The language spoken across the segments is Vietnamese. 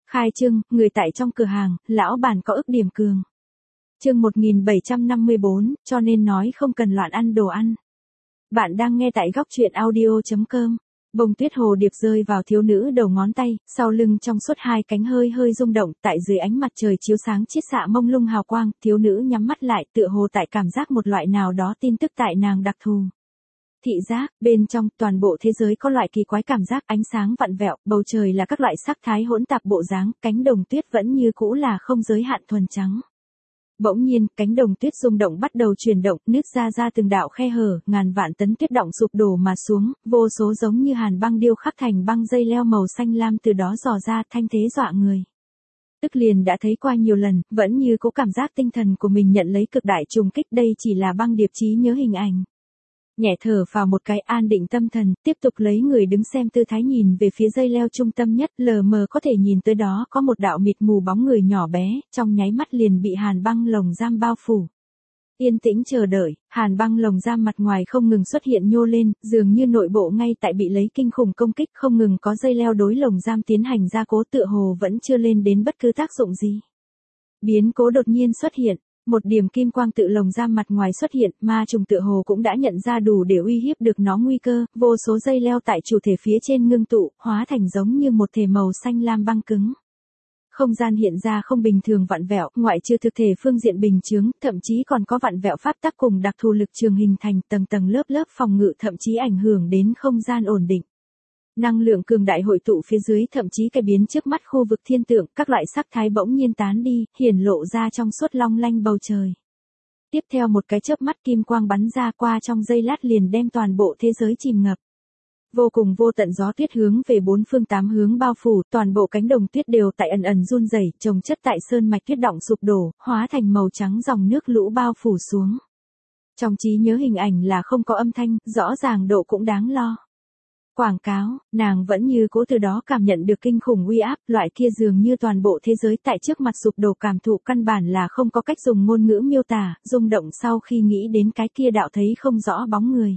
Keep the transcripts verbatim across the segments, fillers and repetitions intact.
Khai trương, người tại trong cửa hàng, lão bản có ức điểm cường. Chương một nghìn bảy trăm năm mươi bốn, cho nên nói không cần loạn ăn đồ ăn. Bạn đang nghe tại góc truyện audio chấm com. Bông tuyết hồ điệp rơi vào thiếu nữ đầu ngón tay, sau lưng trong suốt hai cánh hơi hơi rung động, tại dưới ánh mặt trời chiếu sáng chiết xạ mông lung hào quang, thiếu nữ nhắm mắt lại, tựa hồ tại cảm giác một loại nào đó tin tức tại nàng đặc thù. Thị giác, bên trong toàn bộ thế giới có loại kỳ quái cảm giác ánh sáng vặn vẹo, bầu trời là các loại sắc thái hỗn tạp bộ dáng, cánh đồng tuyết vẫn như cũ là không giới hạn thuần trắng. Bỗng nhiên, cánh đồng tuyết rung động bắt đầu chuyển động, nứt ra ra từng đạo khe hở, ngàn vạn tấn tuyết động sụp đổ mà xuống, vô số giống như hàn băng điêu khắc thành băng dây leo màu xanh lam từ đó dò ra, thanh thế dọa người. Tức liền đã thấy qua nhiều lần, vẫn như có cảm giác tinh thần của mình nhận lấy cực đại trùng kích, đây chỉ là băng điệp trí nhớ hình ảnh. Nhẹ thở vào một cái, an định tâm thần, tiếp tục lấy người đứng xem tư thái nhìn về phía dây leo trung tâm nhất, lờ mờ có thể nhìn tới đó có một đạo mịt mù bóng người nhỏ bé, trong nháy mắt liền bị hàn băng lồng giam bao phủ. Yên tĩnh chờ đợi, hàn băng lồng giam mặt ngoài không ngừng xuất hiện nhô lên, dường như nội bộ ngay tại bị lấy kinh khủng công kích, không ngừng có dây leo đối lồng giam tiến hành gia cố, tựa hồ vẫn chưa lên đến bất cứ tác dụng gì. Biến cố đột nhiên xuất hiện. Một điểm kim quang tự lồng giam mặt ngoài xuất hiện, ma trùng tựa hồ cũng đã nhận ra đủ để uy hiếp được nó nguy cơ, vô số dây leo tại chủ thể phía trên ngưng tụ, hóa thành giống như một thể màu xanh lam băng cứng. Không gian hiện ra không bình thường vặn vẹo, ngoại trừ thực thể phương diện bình chướng, thậm chí còn có vặn vẹo pháp tắc cùng đặc thù lực trường hình thành tầng tầng lớp lớp phòng ngự, thậm chí ảnh hưởng đến không gian ổn định. Năng lượng cường đại hội tụ phía dưới, thậm chí cải biến trước mắt khu vực thiên tượng, các loại sắc thái bỗng nhiên tán đi, hiển lộ ra trong suốt long lanh bầu trời. Tiếp theo một cái chớp mắt kim quang bắn ra, qua trong giây lát liền đem toàn bộ thế giới chìm ngập. Vô cùng vô tận gió tuyết hướng về bốn phương tám hướng bao phủ, toàn bộ cánh đồng tuyết đều tại ẩn ẩn run rẩy, chồng chất tại sơn mạch tuyết động sụp đổ, hóa thành màu trắng dòng nước lũ bao phủ xuống. Trong trí nhớ hình ảnh là không có âm thanh, rõ ràng độ cũng đáng lo. Quảng cáo, nàng vẫn như cố từ đó cảm nhận được kinh khủng uy áp, loại kia dường như toàn bộ thế giới tại trước mặt sụp đổ, cảm thụ căn bản là không có cách dùng ngôn ngữ miêu tả, rung động sau khi nghĩ đến cái kia đạo thấy không rõ bóng người.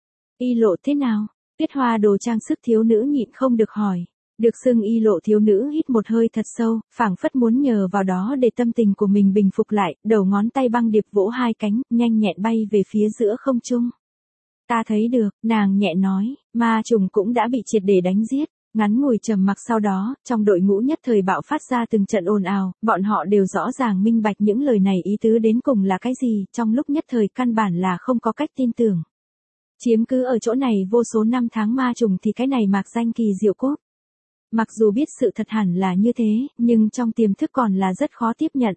Y lộ thế nào? Tuyết hoa đồ trang sức thiếu nữ nhịn không được hỏi. Được xưng y lộ thiếu nữ hít một hơi thật sâu, phảng phất muốn nhờ vào đó để tâm tình của mình bình phục lại, đầu ngón tay băng điệp vỗ hai cánh, nhanh nhẹn bay về phía giữa không trung. Ta thấy được, nàng nhẹ nói, ma trùng cũng đã bị triệt để đánh giết. Ngắn ngủi trầm mặc sau đó, trong đội ngũ nhất thời bạo phát ra từng trận ồn ào, bọn họ đều rõ ràng minh bạch những lời này ý tứ đến cùng là cái gì, trong lúc nhất thời căn bản là không có cách tin tưởng. Chiếm cứ ở chỗ này vô số năm tháng ma trùng thì cái này mạc danh kỳ diệu cốt. Mặc dù biết sự thật hẳn là như thế, nhưng trong tiềm thức còn là rất khó tiếp nhận.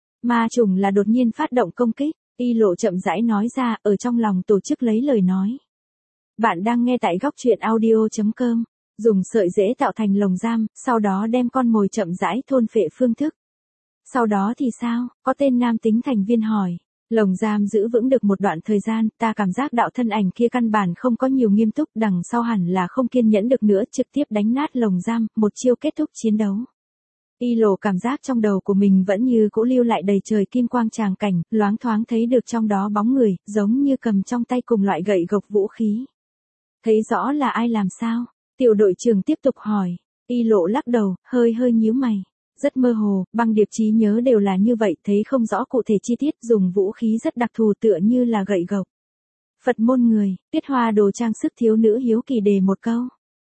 Ma trùng là đột nhiên phát động công kích. Y lộ chậm rãi nói ra, ở trong lòng tổ chức lấy lời nói. Bạn đang nghe tại góc truyện audio chấm com, dùng sợi rễ tạo thành lồng giam, sau đó đem con mồi chậm rãi thôn phệ phương thức. Sau đó thì sao? Có tên nam tính thành viên hỏi. Lồng giam giữ vững được một đoạn thời gian, ta cảm giác đạo thân ảnh kia căn bản không có nhiều nghiêm túc, đằng sau hẳn là không kiên nhẫn được nữa, trực tiếp đánh nát lồng giam, một chiêu kết thúc chiến đấu. Y lộ cảm giác trong đầu của mình vẫn như cũ lưu lại đầy trời kim quang tràng cảnh, loáng thoáng thấy được trong đó bóng người, giống như cầm trong tay cùng loại gậy gộc vũ khí. Thấy rõ là ai làm sao? Tiểu đội trưởng tiếp tục hỏi. Y lộ lắc đầu, hơi hơi nhíu mày. Rất mơ hồ, băng điệp trí nhớ đều là như vậy, thấy không rõ cụ thể chi tiết, dùng vũ khí rất đặc thù tựa như là gậy gộc. Phật môn người, Tuyết hoa đồ trang sức thiếu nữ hiếu kỳ đề một câu.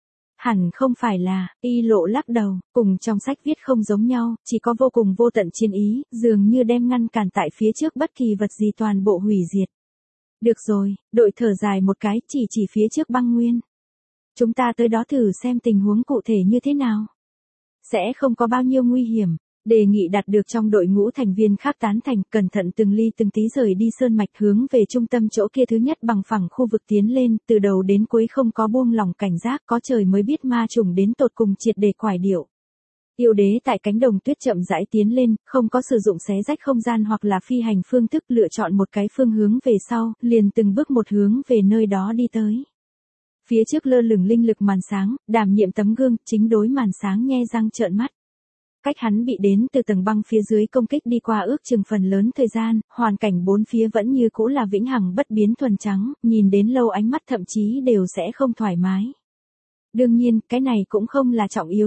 Hẳn không phải là, y lộ lắc đầu, cùng trong sách viết không giống nhau, chỉ có vô cùng vô tận chiến ý, dường như đem ngăn cản tại phía trước bất kỳ vật gì toàn bộ hủy diệt. Được rồi, đội thở dài một cái, chỉ chỉ phía trước băng nguyên. Chúng ta tới đó thử xem tình huống cụ thể như thế nào. Sẽ không có bao nhiêu nguy hiểm. Đề nghị đạt được trong đội ngũ thành viên khác tán thành, cẩn thận từng ly từng tí rời đi sơn mạch hướng về trung tâm chỗ kia thứ nhất bằng phẳng khu vực tiến lên, từ đầu đến cuối không có buông lỏng cảnh giác, có trời mới biết ma trùng đến tột cùng triệt để quải điệu. Yêu đế tại cánh đồng tuyết chậm rãi tiến lên, không có sử dụng xé rách không gian hoặc là phi hành phương thức, lựa chọn một cái phương hướng về sau, liền từng bước một hướng về nơi đó đi tới. Phía trước lơ lửng linh lực màn sáng, đảm nhiệm tấm gương, chính đối màn sáng nhe răng trợn mắt. Cách hắn bị đến từ tầng băng phía dưới công kích đi qua ước chừng phần lớn thời gian, hoàn cảnh bốn phía vẫn như cũ là vĩnh hằng bất biến thuần trắng, nhìn đến lâu ánh mắt thậm chí đều sẽ không thoải mái. Đương nhiên, cái này cũng không là trọng yếu nhất.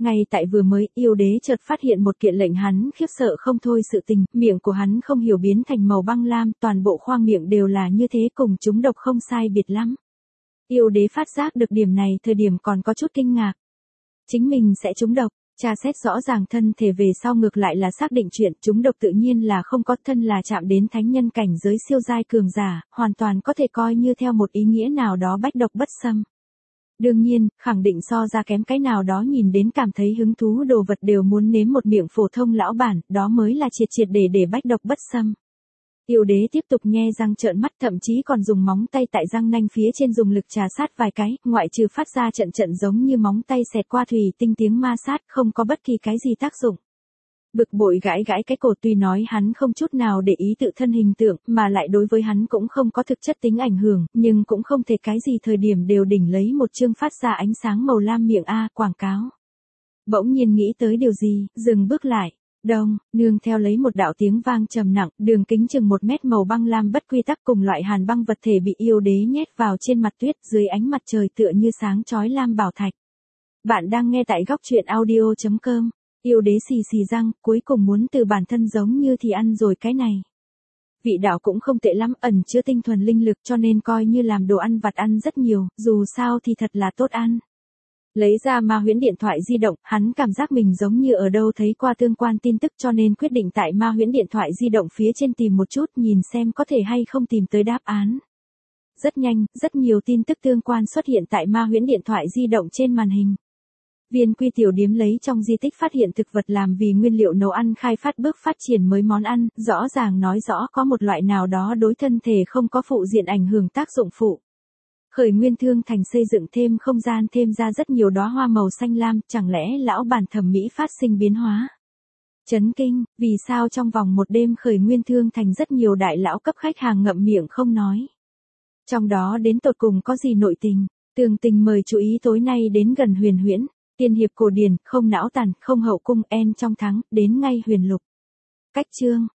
Ngay tại vừa mới, yêu đế chợt phát hiện một kiện lệnh hắn khiếp sợ không thôi sự tình, miệng của hắn không hiểu biến thành màu băng lam, toàn bộ khoang miệng đều là như thế, cùng chúng độc không sai biệt lắm. Yêu đế phát giác được điểm này thời điểm còn có chút kinh ngạc. Chính mình sẽ trúng độc, tra xét rõ ràng thân thể về sau ngược lại là xác định chuyện trúng độc tự nhiên là không có, thân là chạm đến thánh nhân cảnh giới siêu giai cường giả, hoàn toàn có thể coi như theo một ý nghĩa nào đó bách độc bất xâm. Đương nhiên, khẳng định so ra kém cái nào đó nhìn đến cảm thấy hứng thú đồ vật đều muốn nếm một miệng phổ thông lão bản, đó mới là triệt triệt để để bách độc bất xâm. Yêu đế tiếp tục nhe răng trợn mắt, thậm chí còn dùng móng tay tại răng nanh phía trên dùng lực trà sát vài cái, ngoại trừ phát ra trận trận giống như móng tay xẹt qua thủy tinh tiếng ma sát, không có bất kỳ cái gì tác dụng. Bực bội gãi gãi cái cổ, tuy nói hắn không chút nào để ý tự thân hình tượng, mà lại đối với hắn cũng không có thực chất tính ảnh hưởng, nhưng cũng không thể cái gì thời điểm đều đỉnh lấy một chương phát ra ánh sáng màu lam miệng A quảng cáo. Bỗng nhiên nghĩ tới điều gì, dừng bước lại. Đông, nương theo lấy một đạo tiếng vang trầm nặng, đường kính chừng một mét màu băng lam bất quy tắc cùng loại hàn băng vật thể bị yêu đế nhét vào trên mặt tuyết dưới ánh mặt trời tựa như sáng chói lam bảo thạch. Bạn đang nghe tại góc truyện audio chấm com. Yêu đế xì xì răng, cuối cùng muốn từ bản thân giống như thì ăn rồi cái này. Vị đạo cũng không tệ lắm, ẩn chứa tinh thuần linh lực cho nên coi như làm đồ ăn vặt ăn rất nhiều, dù sao thì thật là tốt ăn. Lấy ra ma huyễn điện thoại di động, hắn cảm giác mình giống như ở đâu thấy qua tương quan tin tức cho nên quyết định tại ma huyễn điện thoại di động phía trên tìm một chút nhìn xem có thể hay không tìm tới đáp án. Rất nhanh, rất nhiều tin tức tương quan xuất hiện tại ma huyễn điện thoại di động trên màn hình. Viên Quy tiểu điếm lấy trong di tích phát hiện thực vật làm vì nguyên liệu nấu ăn khai phát bước phát triển mới món ăn, rõ ràng nói rõ có một loại nào đó đối thân thể không có phụ diện ảnh hưởng tác dụng phụ. Khởi Nguyên Thương Thành xây dựng thêm không gian thêm ra rất nhiều đóa hoa màu xanh lam, chẳng lẽ lão bản thẩm mỹ phát sinh biến hóa? Chấn kinh, vì sao trong vòng một đêm Khởi Nguyên Thương Thành rất nhiều đại lão cấp khách hàng ngậm miệng không nói? Trong đó đến tột cùng có gì nội tình? Tường tình mời chú ý tối nay đến gần huyền huyễn, tiên hiệp cổ điển, không não tàn, không hậu cung, en trong thắng, đến ngay huyền lục. Cách chương,